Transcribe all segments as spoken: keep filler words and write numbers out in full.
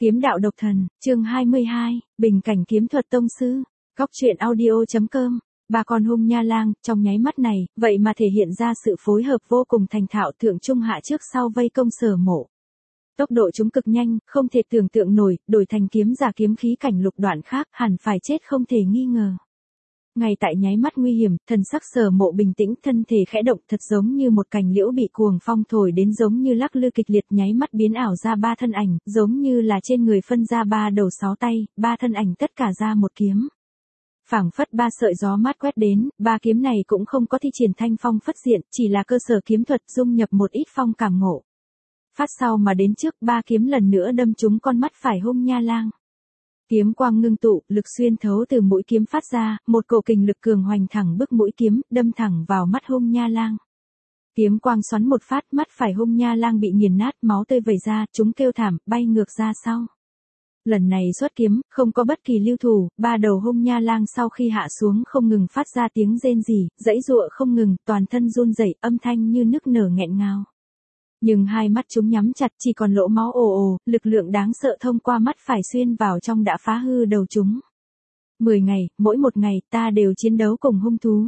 Kiếm đạo độc thần, chương hai mươi hai, bình cảnh kiếm thuật tông sư. Góc truyện audio.com. Ba con hung nha lang, trong nháy mắt này, vậy mà thể hiện ra sự phối hợp vô cùng thành thạo thượng trung hạ trước sau vây công Sở Mộ. Tốc độ chúng cực nhanh, không thể tưởng tượng nổi, đổi thành kiếm giả kiếm khí cảnh lục đoạn khác, hẳn phải chết không thể nghi ngờ. Ngay tại nháy mắt nguy hiểm, thần sắc Sở Mộ bình tĩnh, thân thể khẽ động thật giống như một cành liễu bị cuồng phong thổi đến giống như lắc lư kịch liệt, nháy mắt biến ảo ra ba thân ảnh, giống như là trên người phân ra ba đầu sáu tay, ba thân ảnh tất cả ra một kiếm. Phảng phất ba sợi gió mát quét đến, ba kiếm này cũng không có thi triển thanh phong phất diện, chỉ là cơ sở kiếm thuật dung nhập một ít phong cảm ngộ. Phát sau mà đến trước, ba kiếm lần nữa đâm trúng con mắt phải hung nha lang. Kiếm quang ngưng tụ, lực xuyên thấu từ mũi kiếm phát ra, một cổ kình lực cường hoành thẳng bức mũi kiếm, đâm thẳng vào mắt hung nha lang. Kiếm quang xoắn một phát, mắt phải hung nha lang bị nghiền nát, máu tươi vẩy ra, chúng kêu thảm, bay ngược ra sau. Lần này xuất kiếm, không có bất kỳ lưu thủ, ba đầu hung nha lang sau khi hạ xuống không ngừng phát ra tiếng rên rỉ, giãy giụa không ngừng, toàn thân run rẩy, âm thanh như nức nở nghẹn ngào. Nhưng hai mắt chúng nhắm chặt, chỉ còn lỗ máu ồ ồ, lực lượng đáng sợ thông qua mắt phải xuyên vào trong đã phá hư đầu chúng. Mười ngày, mỗi một ngày, ta đều chiến đấu cùng hung thú.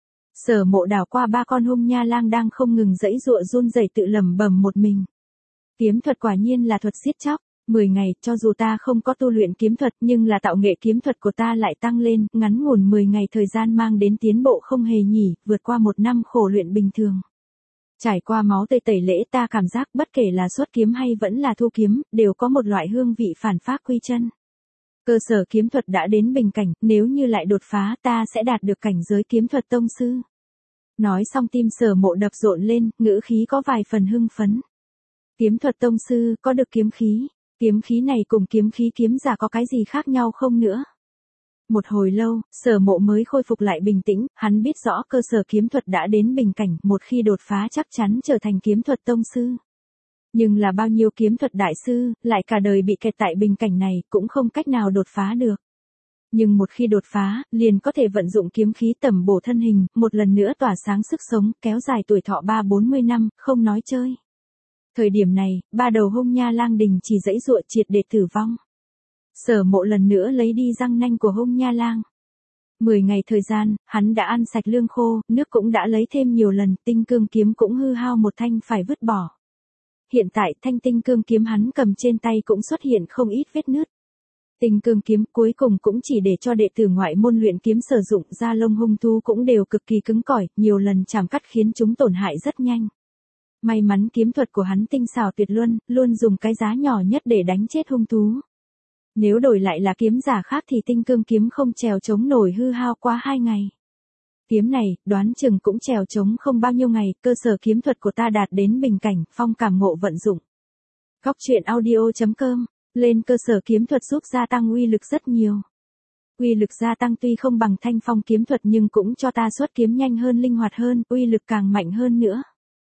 Sở Mộ đảo qua ba con hung nha lang đang không ngừng giãy giụa run rẩy tự lẩm bẩm một mình. Kiếm thuật quả nhiên là thuật giết chóc. Mười ngày, cho dù ta không có tu luyện kiếm thuật nhưng là tạo nghệ kiếm thuật của ta lại tăng lên, ngắn ngủn mười ngày thời gian mang đến tiến bộ không hề nhỉ, vượt qua một năm khổ luyện bình thường. Trải qua máu tươi tẩy lễ ta cảm giác bất kể là xuất kiếm hay vẫn là thu kiếm, đều có một loại hương vị phản phác quy chân. Cơ sở kiếm thuật đã đến bình cảnh, nếu như lại đột phá ta sẽ đạt được cảnh giới kiếm thuật tông sư. Nói xong tim Sở Mộ đập rộn lên, ngữ khí có vài phần hưng phấn. Kiếm thuật tông sư, có được kiếm khí. Kiếm khí này cùng kiếm khí kiếm giả có cái gì khác nhau không nữa? Một hồi lâu, Sở Mộ mới khôi phục lại bình tĩnh, hắn biết rõ cơ sở kiếm thuật đã đến bình cảnh, một khi đột phá chắc chắn trở thành kiếm thuật tông sư. Nhưng là bao nhiêu kiếm thuật đại sư, lại cả đời bị kẹt tại bình cảnh này, cũng không cách nào đột phá được. Nhưng một khi đột phá, liền có thể vận dụng kiếm khí tẩm bổ thân hình, một lần nữa tỏa sáng sức sống, kéo dài tuổi thọ ba bốn mươi năm, không nói chơi. Thời điểm này, ba đầu hung nha lang đình chỉ giãy giụa triệt để tử vong. Sở Mộ lần nữa lấy đi răng nanh của hung nha lang. Mười ngày thời gian, hắn đã ăn sạch lương khô, nước cũng đã lấy thêm nhiều lần, tinh cương kiếm cũng hư hao một thanh phải vứt bỏ. Hiện tại thanh tinh cương kiếm hắn cầm trên tay cũng xuất hiện không ít vết nứt. Tinh cương kiếm cuối cùng cũng chỉ để cho đệ tử ngoại môn luyện kiếm sử dụng, da lông hung thú cũng đều cực kỳ cứng cỏi, nhiều lần chạm cắt khiến chúng tổn hại rất nhanh. May mắn kiếm thuật của hắn tinh xảo tuyệt luân, luôn dùng cái giá nhỏ nhất để đánh chết hung thú. Nếu đổi lại là kiếm giả khác thì tinh cương kiếm không trèo chống nổi hư hao qua hai ngày. Kiếm này, đoán chừng cũng trèo chống không bao nhiêu ngày, cơ sở kiếm thuật của ta đạt đến bình cảnh, phong cảm ngộ vận dụng. Góc truyện audio.com, lên cơ sở kiếm thuật giúp gia tăng uy lực rất nhiều. Uy lực gia tăng tuy không bằng thanh phong kiếm thuật nhưng cũng cho ta xuất kiếm nhanh hơn linh hoạt hơn, uy lực càng mạnh hơn nữa.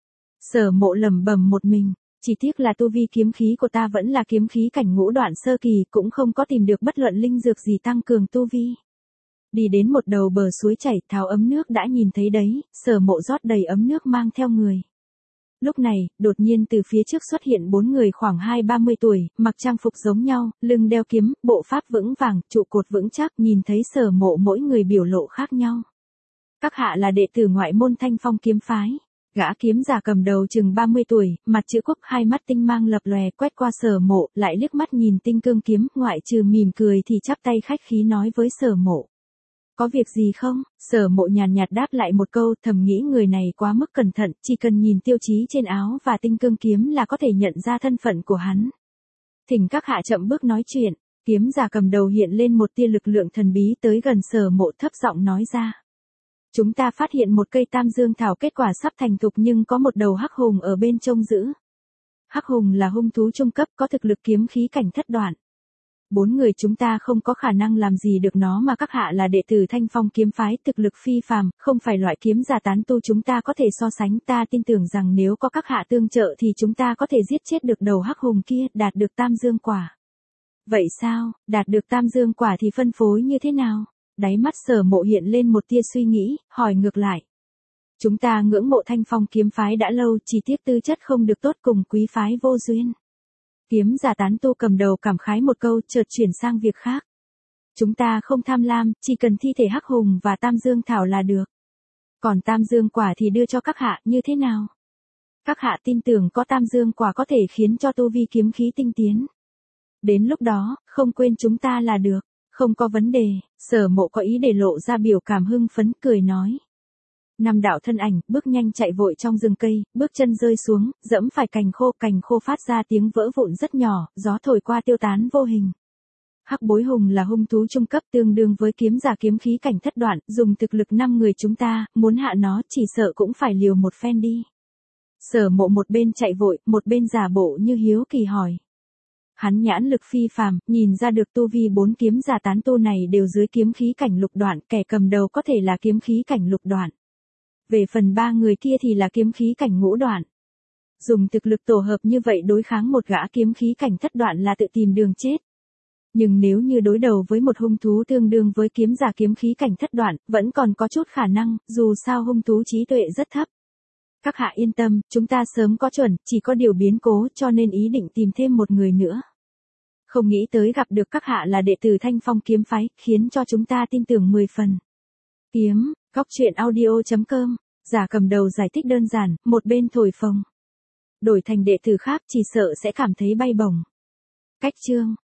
Sở Mộ lẩm bẩm một mình, chỉ tiếc là tu vi kiếm khí của ta vẫn là kiếm khí cảnh ngũ đoạn sơ kỳ, cũng không có tìm được bất luận linh dược gì tăng cường tu vi. Đi đến một đầu bờ suối chảy, tháo ấm nước đã nhìn thấy đấy, Sở Mộ rót đầy ấm nước mang theo người. Lúc này, đột nhiên từ phía trước xuất hiện bốn người khoảng hai ba mươi tuổi, mặc trang phục giống nhau, lưng đeo kiếm, bộ pháp vững vàng, trụ cột vững chắc, nhìn thấy Sở Mộ mỗi người biểu lộ khác nhau. Các hạ là đệ tử ngoại môn Thanh Phong kiếm phái. Gã kiếm giả cầm đầu chừng ba mươi tuổi, mặt chữ quốc, hai mắt tinh mang lập lòe, quét qua Sở Mộ, lại liếc mắt nhìn tinh cương kiếm, ngoại trừ mỉm cười thì chắp tay khách khí nói với Sở Mộ. Có việc gì không? Sở Mộ nhàn nhạt đáp lại một câu, thầm nghĩ người này quá mức cẩn thận, chỉ cần nhìn tiêu chí trên áo và tinh cương kiếm là có thể nhận ra thân phận của hắn. Thỉnh các hạ chậm bước nói chuyện, kiếm giả cầm đầu hiện lên một tia lực lượng thần bí tới gần Sở Mộ, thấp giọng nói ra. Chúng ta phát hiện một cây tam dương thảo kết quả sắp thành thục nhưng có một đầu hắc hùng ở bên trông giữ. Hắc hùng là hung thú trung cấp có thực lực kiếm khí cảnh thất đoạn. Bốn người chúng ta không có khả năng làm gì được nó mà các hạ là đệ tử Thanh Phong kiếm phái thực lực phi phàm, không phải loại kiếm giả tán tu chúng ta có thể so sánh, ta tin tưởng rằng nếu có các hạ tương trợ thì chúng ta có thể giết chết được đầu hắc hùng kia, đạt được tam dương quả. Vậy sao, đạt được tam dương quả thì phân phối như thế nào? Đáy mắt Sở Mộ hiện lên một tia suy nghĩ, hỏi ngược lại. Chúng ta ngưỡng mộ Thanh Phong kiếm phái đã lâu, chỉ tiếc tư chất không được tốt cùng quý phái vô duyên. Kiếm giả tán tu cầm đầu cảm khái một câu chợt chuyển sang việc khác. Chúng ta không tham lam, chỉ cần thi thể hắc hùng và tam dương thảo là được. Còn tam dương quả thì đưa cho các hạ như thế nào? Các hạ tin tưởng có tam dương quả có thể khiến cho tu vi kiếm khí tinh tiến. Đến lúc đó, không quên chúng ta là được, không có vấn đề. Sở Mộ có ý để lộ ra biểu cảm hưng phấn, cười nói. Năm đạo thân ảnh, bước nhanh chạy vội trong rừng cây, bước chân rơi xuống, dẫm phải cành khô, cành khô phát ra tiếng vỡ vụn rất nhỏ, gió thổi qua tiêu tán vô hình. Hắc bối hùng là hung thú trung cấp tương đương với kiếm giả kiếm khí cảnh thất đoạn, dùng thực lực năm người chúng ta, muốn hạ nó chỉ sợ cũng phải liều một phen đi. Sở Mộ một bên chạy vội, một bên giả bộ như hiếu kỳ hỏi. Hắn nhãn lực phi phàm, nhìn ra được tu vi bốn kiếm giả tán tu này đều dưới kiếm khí cảnh lục đoạn, kẻ cầm đầu có thể là kiếm khí cảnh lục đoạn. Về phần ba người kia thì là kiếm khí cảnh ngũ đoạn. Dùng thực lực tổ hợp như vậy đối kháng một gã kiếm khí cảnh thất đoạn là tự tìm đường chết. Nhưng nếu như đối đầu với một hung thú tương đương với kiếm giả kiếm khí cảnh thất đoạn, vẫn còn có chút khả năng, dù sao hung thú trí tuệ rất thấp. Các hạ yên tâm, chúng ta sớm có chuẩn, chỉ có điều biến cố cho nên ý định tìm thêm một người nữa. Không nghĩ tới gặp được các hạ là đệ tử Thanh Phong kiếm phái, khiến cho chúng ta tin tưởng mười phần. Kiếm, góc truyện audio chấm com, giả cầm đầu giải thích đơn giản, một bên thổi phồng. Đổi thành đệ tử khác chỉ sợ sẽ cảm thấy bay bổng. Cách chương.